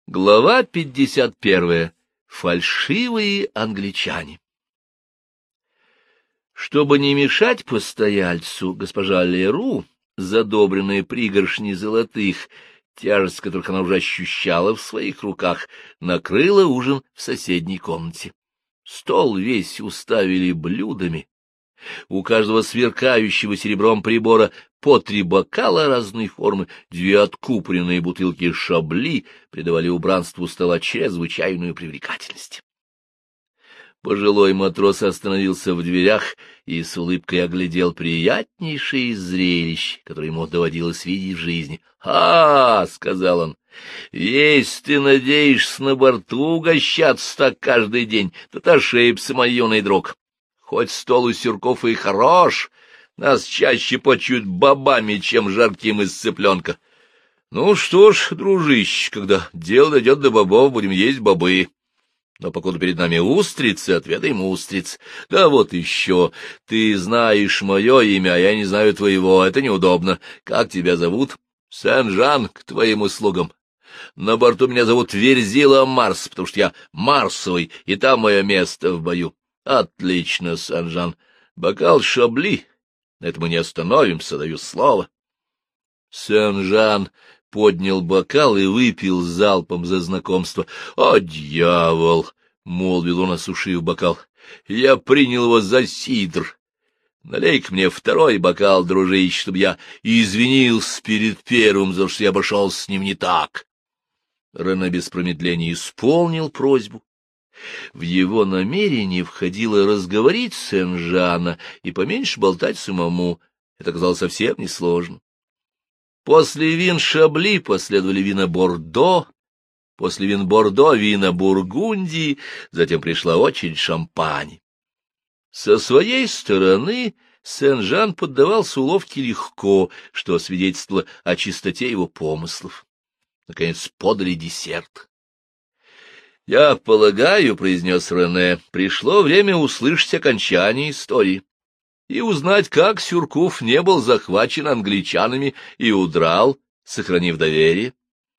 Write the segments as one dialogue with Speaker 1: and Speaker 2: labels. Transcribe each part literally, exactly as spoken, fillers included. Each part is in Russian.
Speaker 1: Глава пятьдесят первая. Фальшивые англичане. Чтобы не мешать постояльцу, госпожа Леру, задобренная пригоршней золотых, тяжесть которых она уже ощущала в своих руках, накрыла ужин в соседней комнате. Стол весь уставили блюдами. У каждого сверкающего серебром прибора по три бокала разной формы, две откупоренные бутылки шабли придавали убранству стола чрезвычайную привлекательность. Пожилой матрос остановился в дверях и с улыбкой оглядел приятнейшее из зрелищ, которые ему доводилось видеть в жизни. — А, — сказал он, — если ты надеешься на борту угощаться так каждый день, то ты ошибся, мой юный друг. Хоть стол у Сюрков и хорош, нас чаще почуют бобами, чем жарким из цыпленка. Ну что ж, дружище, когда дело дойдет до бобов, будем есть бобы. Но покуда перед нами устрицы, отведаем устриц. Да вот еще, ты знаешь мое имя, а я не знаю твоего, это неудобно. Как тебя зовут? Сен-Жан, к твоим услугам. На борту меня зовут Верзила Марс, потому что я Марсовый, и там мое место в бою. Отлично, Сен-Жан. Бокал шабли. На этом мы не остановимся, даю слово. Сен-Жан поднял бокал и выпил залпом за знакомство. — О, дьявол! — молвил он, осушив бокал. — Я принял его за сидр. Налей-ка мне второй бокал, дружище, чтобы я извинился перед первым, за что я обошел с ним не так. Рене без промедления исполнил просьбу. В его намерение входило разговорить Сен-Жана и поменьше болтать самому. Это оказалось совсем несложно. После вин Шабли последовали вина Бордо, после вин Бордо — вина Бургундии, затем пришла очередь шампани. Со своей стороны Сен-Жан поддавался уловке легко, что свидетельствовало о чистоте его помыслов. Наконец подали десерт. — Я полагаю, — произнес Рене, — пришло время услышать окончание истории и узнать, как Сюрков не был захвачен англичанами и удрал, сохранив доверие.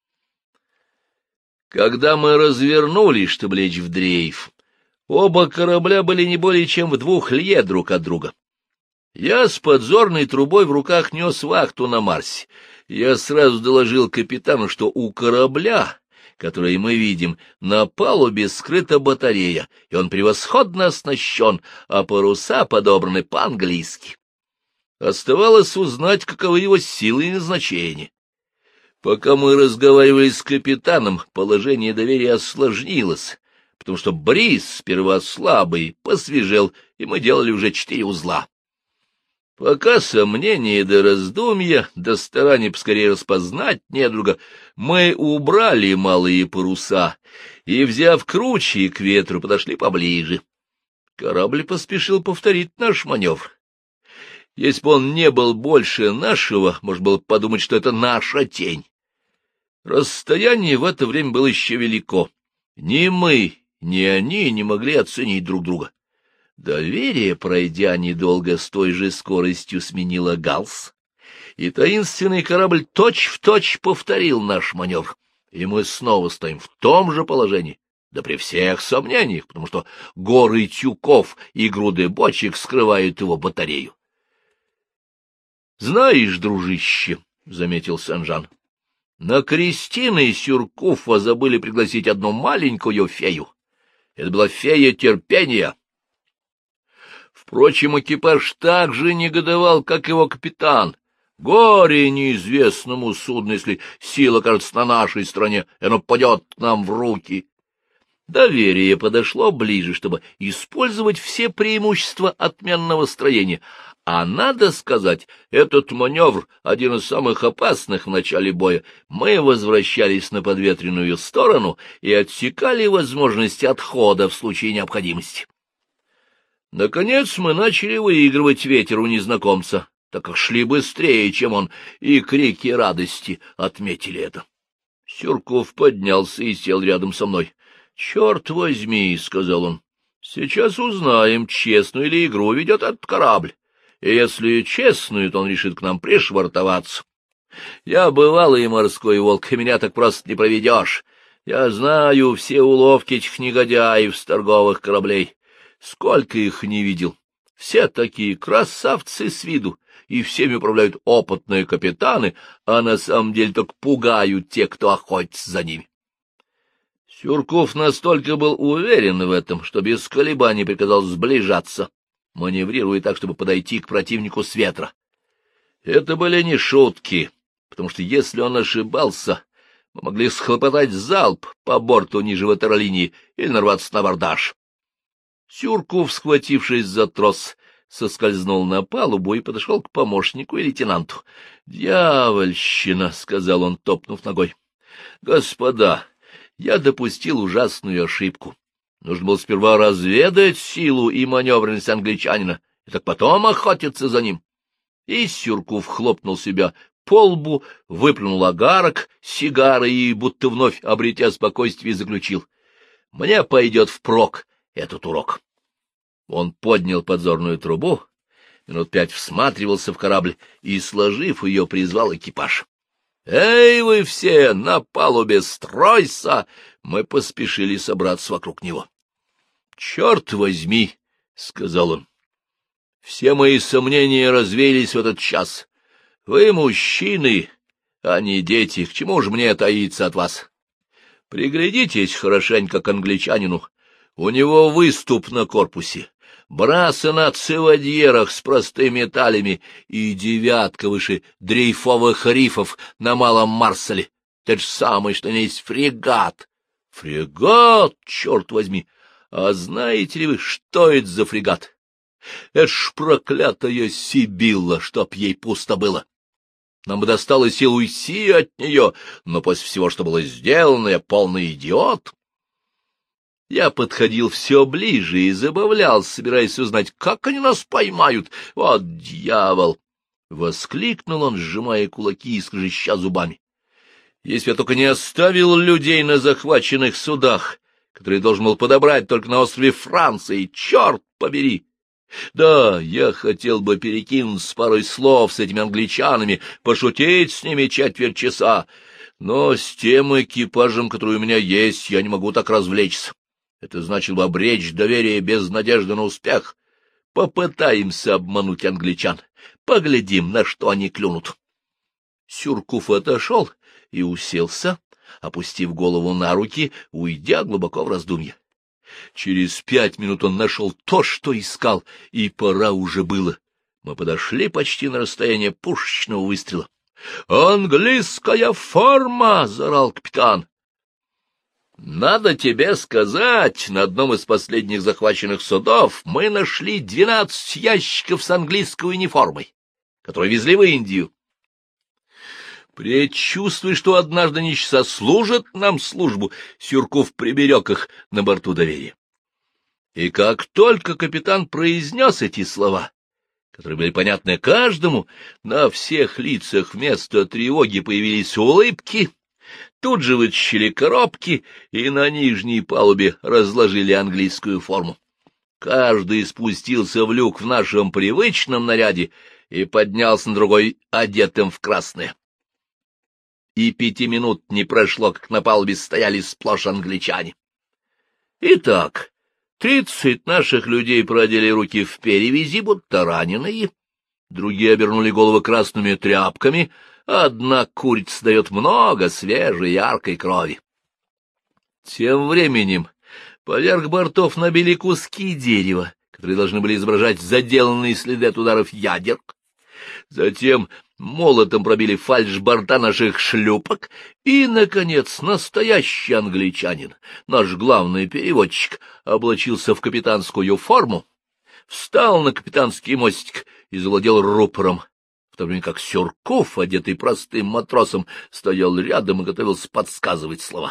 Speaker 1: Когда мы развернулись, чтобы лечь в дрейф, оба корабля были не более чем в двух лье друг от друга. Я с подзорной трубой в руках нес вахту на Марсе. Я сразу доложил капитану, что у корабля, который мы видим, на палубе скрыта батарея, и он превосходно оснащен, а паруса подобраны по-английски. Оставалось узнать, каковы его силы и назначения. Пока мы разговаривали с капитаном, положение доверия осложнилось, потому что бриз, сперва слабый, посвежел, и мы делали уже четыре узла. Пока сомнения до раздумья, до старания поскорее распознать недруга, мы убрали малые паруса и, взяв круче к ветру, подошли поближе. Корабль поспешил повторить наш маневр. Если бы он не был больше нашего, можно было подумать, что это наша тень. Расстояние в это время было еще велико. Ни мы, ни они не могли оценить друг друга. Доверие, пройдя недолго с той же скоростью, сменило галс, и таинственный корабль точь-в-точь повторил наш маневр, и мы снова стоим в том же положении, да при всех сомнениях, потому что горы тюков и груды бочек скрывают его батарею. — Знаешь, дружище, — заметил Сен-Жан, — на крестины Сюркова забыли пригласить одну маленькую фею. Это была фея терпения. Впрочем, экипаж так же негодовал, как его капитан. Горе неизвестному судну, если сила окажется на нашей стороне, и оно падет к нам в руки. Доверие подошло ближе, чтобы использовать все преимущества отменного строения. А надо сказать, этот маневр — один из самых опасных в начале боя. Мы возвращались на подветренную сторону и отсекали возможность отхода в случае необходимости. Наконец мы начали выигрывать ветер у незнакомца, так как шли быстрее, чем он, и крики радости отметили это. Сюрков поднялся и сел рядом со мной. — Черт возьми, — сказал он, — сейчас узнаем, честную ли игру ведет этот корабль. И если честную, то он решит к нам пришвартоваться. Я бывалый морской волк, и меня так просто не проведешь. Я знаю все уловки этих негодяев с торговых кораблей. Сколько их не видел. Все такие красавцы с виду, и всеми управляют опытные капитаны, а на самом деле только пугают те, кто охотится за ними. Сюрков настолько был уверен в этом, что без колебаний приказал сближаться, маневрируя так, чтобы подойти к противнику с ветра. Это были не шутки, потому что если он ошибался, мы могли схлопотать залп по борту ниже ватерлинии или нарваться на абордаж. Сюрков, схватившись за трос, соскользнул на палубу и подошел к помощнику и лейтенанту. — Дьявольщина! — сказал он, топнув ногой. — Господа, я допустил ужасную ошибку. Нужно было сперва разведать силу и маневренность англичанина, и так потом охотиться за ним. И Сюрков хлопнул себя по лбу, выплюнул огарок сигары и, будто вновь обретя спокойствие, заключил: — Мне пойдет впрок этот урок. Он поднял подзорную трубу, минут пять всматривался в корабль и, сложив ее, призвал экипаж. — Эй, вы все, на палубе стройся! Мы поспешили собраться вокруг него. — Черт возьми! — сказал он. — Все мои сомнения развеялись в этот час. Вы мужчины, а не дети, к чему же мне таиться от вас? Приглядитесь хорошенько к англичанину. У него выступ на корпусе, брасы на циводьерах с простыми талями и девятка выше дрейфовых рифов на Малом Марселе. Это же самое, что не есть фрегат. Фрегат, черт возьми! А знаете ли вы, что это за фрегат? Это ж проклятая Сибилла, чтоб ей пусто было. Нам бы досталось сил уйти от нее, но после всего, что было сделано, я полный идиот. Я подходил все ближе и забавлялся, собираясь узнать, как они нас поймают. Вот дьявол! — воскликнул он, сжимая кулаки и скрежеща зубами. — Если я только не оставил людей на захваченных судах, которые должен был подобрать только на острове Франции, черт побери! Да, я хотел бы перекинуться парой слов с этими англичанами, пошутить с ними четверть часа, но с тем экипажем, который у меня есть, я не могу так развлечься. Это значило бы обречь доверие без надежды на успех. Попытаемся обмануть англичан, поглядим, на что они клюнут. Сюрков отошел и уселся, опустив голову на руки, уйдя глубоко в раздумье. Через пять минут он нашел то, что искал, и пора уже было. Мы подошли почти на расстояние пушечного выстрела. «Английская форма!» — заорал капитан. «Надо тебе сказать, на одном из последних захваченных судов мы нашли двенадцать ящиков с английской униформой, которые везли в Индию. Предчувствуя, что однажды они сослужат нам службу, Сюрков приберег их на борту доверия. И как только капитан произнес эти слова, которые были понятны каждому, на всех лицах вместо тревоги появились улыбки, тут же вытащили коробки и на нижней палубе разложили английскую форму. Каждый спустился в люк в нашем привычном наряде и поднялся на другой, одетым в красное. И пяти минут не прошло, как на палубе стояли сплошь англичане. Итак, тридцать наших людей продели руки в перевязи, будто раненые, другие обернули головы красными тряпками, а одна курица дает много свежей, яркой крови. Тем временем поверх бортов набили куски дерева, которые должны были изображать заделанные следы от ударов ядер. Затем молотом пробили фальшборта наших шлюпок, и, наконец, настоящий англичанин, наш главный переводчик, облачился в капитанскую форму, встал на капитанский мостик и завладел рупором, в то время как Сюрков, одетый простым матросом, стоял рядом и готовился подсказывать слова.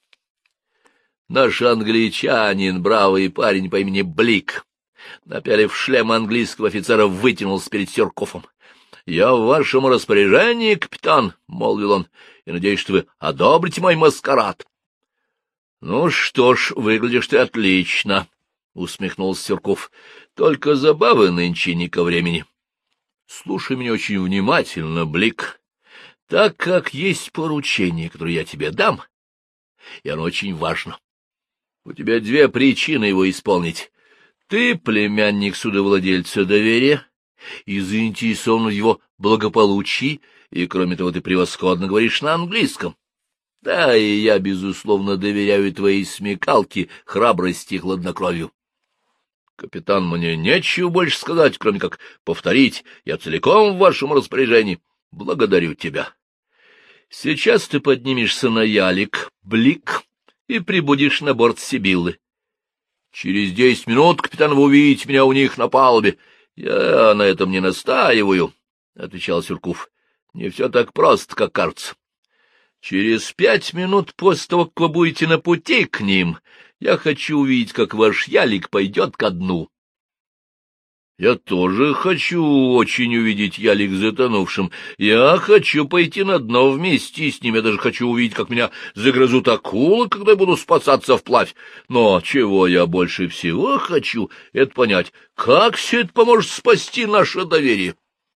Speaker 1: Наш англичанин, бравый парень по имени Блик, напялив шлем английского офицера, вытянулся перед Сюрковым. — Я в вашем распоряжении, капитан, — молвил он, — и надеюсь, что вы одобрите мой маскарад. — Ну что ж, выглядишь ты отлично, — усмехнулся Сюрков, — только забавы нынче не ко времени. Слушай меня очень внимательно, Блик. Так как есть поручение, которое я тебе дам, и оно очень важно. У тебя две причины его исполнить. Ты племянник судовладельца доверия и заинтересован в его благополучии, и, кроме того, ты превосходно говоришь на английском. Да, и я, безусловно, доверяю твоей смекалке, храбрости и хладнокровию. Капитан, мне нечего больше сказать, кроме как повторить: я целиком в вашем распоряжении. Благодарю тебя. Сейчас ты поднимешься на ялик, Блик, и прибудешь на борт Сибиллы. Через десять минут, капитан, вы увидите меня у них на палубе. Я на этом не настаиваю, — отвечал Сюрков. Не все так просто, как кажется. Через пять минут после того, как вы будете на пути к ним, я хочу увидеть, как ваш ялик пойдет ко дну. Я тоже хочу очень увидеть ялик затонувшим. Я хочу пойти на дно вместе с ним. Я даже хочу увидеть, как меня загрызут акулы, когда я буду спасаться вплавь. Но чего я больше всего хочу, это понять, как все это поможет спасти наше доверие.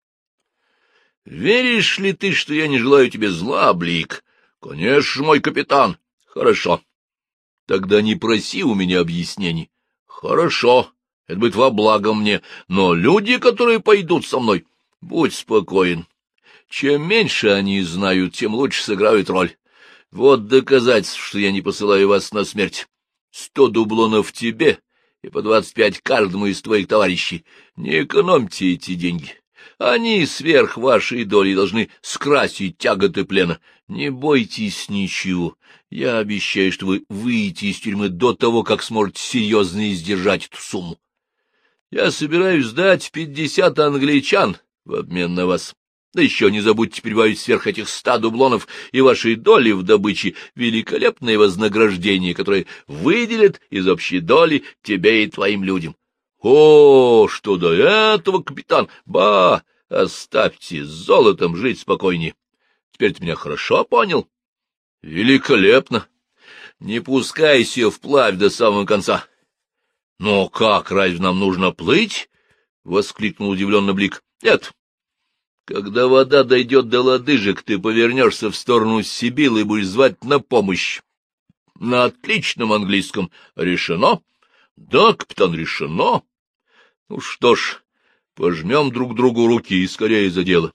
Speaker 1: Веришь ли ты, что я не желаю тебе зла, Блик? Конечно, мой капитан. Хорошо. Тогда не проси у меня объяснений. Хорошо. Это будет во благо мне, но люди, которые пойдут со мной, будь спокоен. Чем меньше они знают, тем лучше сыграют роль. Вот доказательство, что я не посылаю вас на смерть. Сто дублонов тебе и по двадцать пять каждому из твоих товарищей. Не экономьте эти деньги. Они сверх вашей доли должны скрасить тяготы плена. Не бойтесь ничего. Я обещаю, что вы выйдете из тюрьмы до того, как сможете серьезно издержать эту сумму. Я собираюсь сдать пятьдесят англичан в обмен на вас. Да еще не забудьте прибавить сверх этих ста дублонов и вашей доли в добыче великолепное вознаграждение, которое выделят из общей доли тебе и твоим людям. О, что до этого, капитан! Ба! Оставьте с золотом жить спокойнее. Теперь ты меня хорошо понял? Великолепно! Не пускайся вплавь до самого конца. — Но как, разве нам нужно плыть? — воскликнул удивленно Блик. — Нет. Когда вода дойдет до лодыжек, ты повернешься в сторону Сибиллы и будешь звать на помощь. На отличном английском. Решено? — Да, капитан, решено. Ну что ж, пожмем друг другу руки и скорее за дело.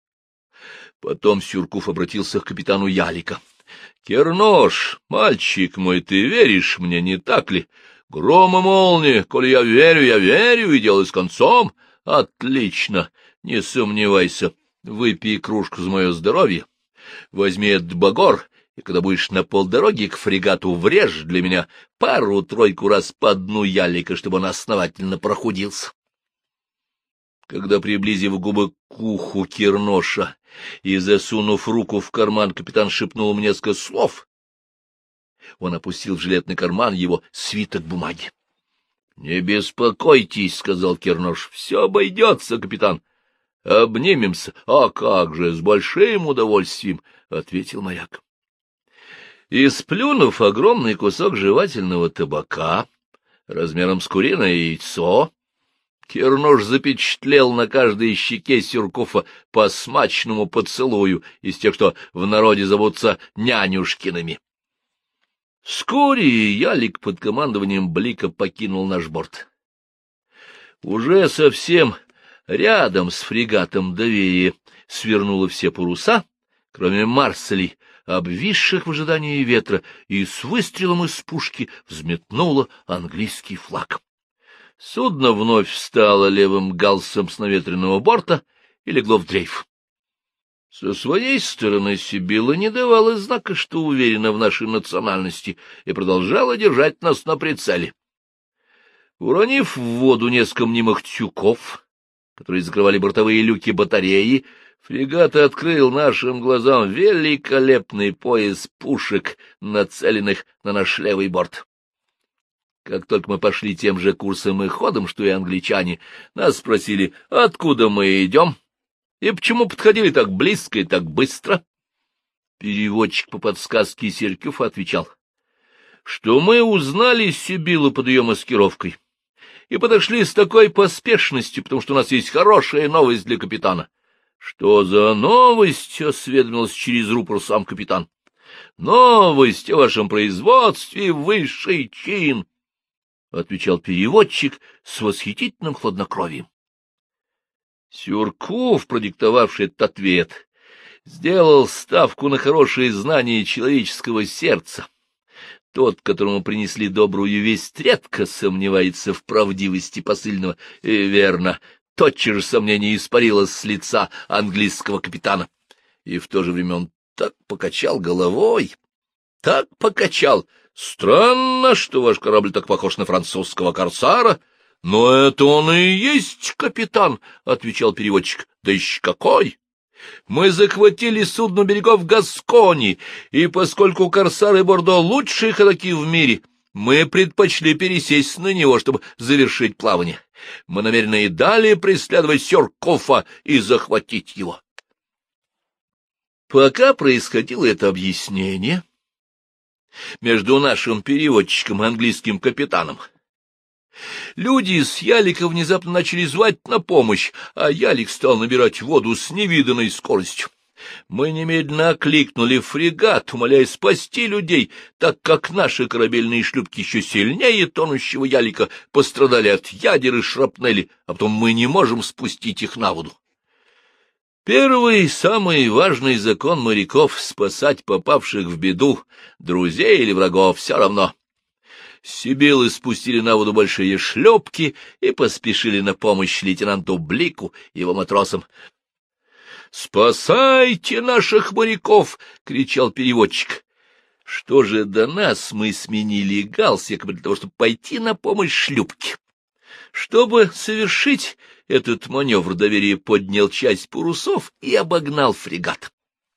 Speaker 1: Потом Сюрков обратился к капитану ялика. — Кернош, мальчик мой, ты веришь мне, не так ли? Гром и молния, коли я верю, я верю, и дело с концом. Отлично, не сомневайся, выпей кружку за мое здоровье, возьми этот багор, и когда будешь на полдороги к фрегату, врежь для меня пару-тройку раз по дну ялика, чтобы он основательно прохудился. Когда, приблизив губы к уху Керноша и засунув руку в карман, капитан шепнул мне несколько слов, он опустил в жилетный карман его свиток бумаги. — Не беспокойтесь, — сказал Кернош, — все обойдется, капитан. — Обнимемся. — А как же, с большим удовольствием, — ответил моряк. И, сплюнув огромный кусок жевательного табака размером с куриное яйцо, Кернош запечатлел на каждой щеке Сюркова по смачному поцелую из тех, что в народе зовутся нянюшкиными. Вскоре ялик под командованием Блика покинул наш борт. Уже совсем рядом с фрегатом доверия свернуло все паруса, кроме марселей, обвисших в ожидании ветра, и с выстрелом из пушки взметнуло английский флаг. Судно вновь встало левым галсом с наветренного борта и легло в дрейф. Со своей стороны Сибилла не давала знака, что уверена в нашей национальности, и продолжала держать нас на прицеле. Уронив в воду несколько мнимых тюков, которые закрывали бортовые люки батареи, фрегат открыл нашим глазам великолепный пояс пушек, нацеленных на наш левый борт. Как только мы пошли тем же курсом и ходом, что и англичане, нас спросили, откуда мы идем и почему подходили так близко и так быстро. Переводчик по подсказке Серкюфа отвечал, что мы узнали Сибиллу под ее маскировкой и подошли с такой поспешностью, потому что у нас есть хорошая новость для капитана. — Что за новость? — осведомился через рупор сам капитан. — Новость о вашем производстве — высший чин, — отвечал переводчик с восхитительным хладнокровием. Сюрков, продиктовавший этот ответ, сделал ставку на хорошее знание человеческого сердца. Тот, которому принесли добрую весть, редко сомневается в правдивости посыльного. И верно, тотчас же сомнение испарилось с лица английского капитана. И в то же время он так покачал головой, так покачал. Странно, что ваш корабль так похож на французского корсара. — Но это он и есть капитан, — отвечал переводчик. — Да еще какой! Мы захватили судно берегов Гаскони, и поскольку корсары Бордо — лучшие ходаки в мире, мы предпочли пересесть на него, чтобы завершить плавание. Мы намерены и далее преследовать Сюркофа и захватить его. Пока происходило это объяснение между нашим переводчиком и английским капитаном, люди с ялика внезапно начали звать на помощь, а ялик стал набирать воду с невиданной скоростью. Мы немедленно окликнули фрегат, умоляя спасти людей, так как наши корабельные шлюпки еще сильнее тонущего ялика пострадали от ядер и шрапнели, а потом мы не можем спустить их на воду. Первый, самый важный закон моряков — спасать попавших в беду, друзей или врагов, все равно. Сибилы спустили на воду большие шлюпки и поспешили на помощь лейтенанту Блику и его матросам. — Спасайте наших моряков! — кричал переводчик. Что же до нас, мы сменили галс якобы для того, чтобы пойти на помощь шлюпке. Чтобы совершить этот маневр, доверие поднял часть парусов и обогнал фрегат.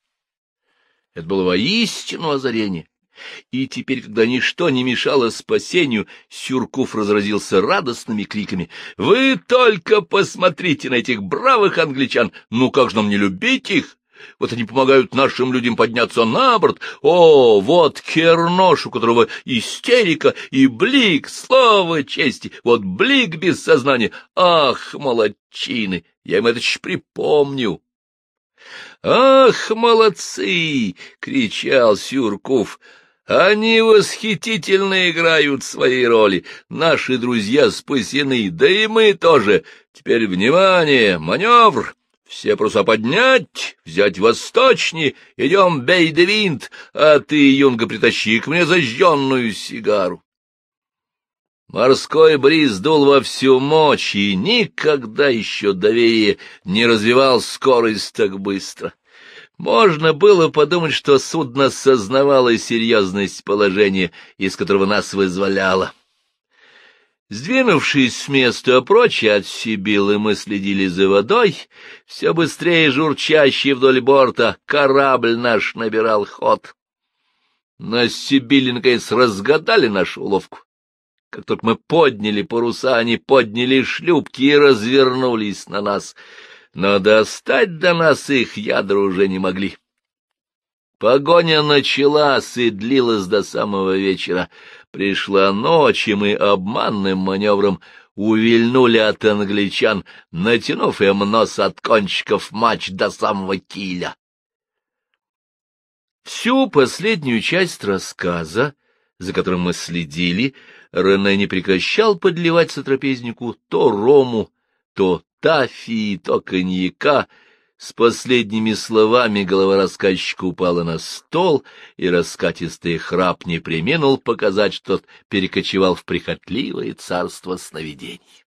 Speaker 1: Это было воистину озарение. И теперь, когда ничто не мешало спасению, Сюрков разразился радостными криками. — Вы только посмотрите на этих бравых англичан! Ну как же нам не любить их? Вот они помогают нашим людям подняться на борт. О, вот Кернош, у которого истерика, и Блик, слава чести! Вот Блик без сознания! Ах, молодчины! Я им это ж припомню! — Ах, молодцы! — кричал Сюрков. Они восхитительно играют свои роли. Наши друзья спасены, да и мы тоже. Теперь внимание, маневр! Все паруса поднять, взять восточнее, идем, бей де винт, а ты, юнга, притащи к мне зажженную сигару. Морской бриз дул во всю мощь, и никогда еще доверие не развивал скорость так быстро. Можно было подумать, что судно сознавало серьезность положения, из которого нас вызволяло. Сдвинувшись с места прочь от Сибилы, мы следили за водой. Все быстрее журчащий вдоль борта корабль наш набирал ход. На Сибиле, наконец, разгадали нашу уловку. Как только мы подняли паруса, они подняли шлюпки и развернулись на нас. Но достать до нас их ядра уже не могли. Погоня началась и длилась до самого вечера. Пришла ночь, и мы обманным маневром увильнули от англичан, натянув им нос от кончиков мач до самого киля. Всю последнюю часть рассказа, за которым мы следили, Рене не прекращал подливать сотрапезнику то рому, то тафии, то коньяка. С последними словами голова рассказчика упала на стол, и раскатистый храп не преминул показать, что перекочевал в прихотливое царство сновидений.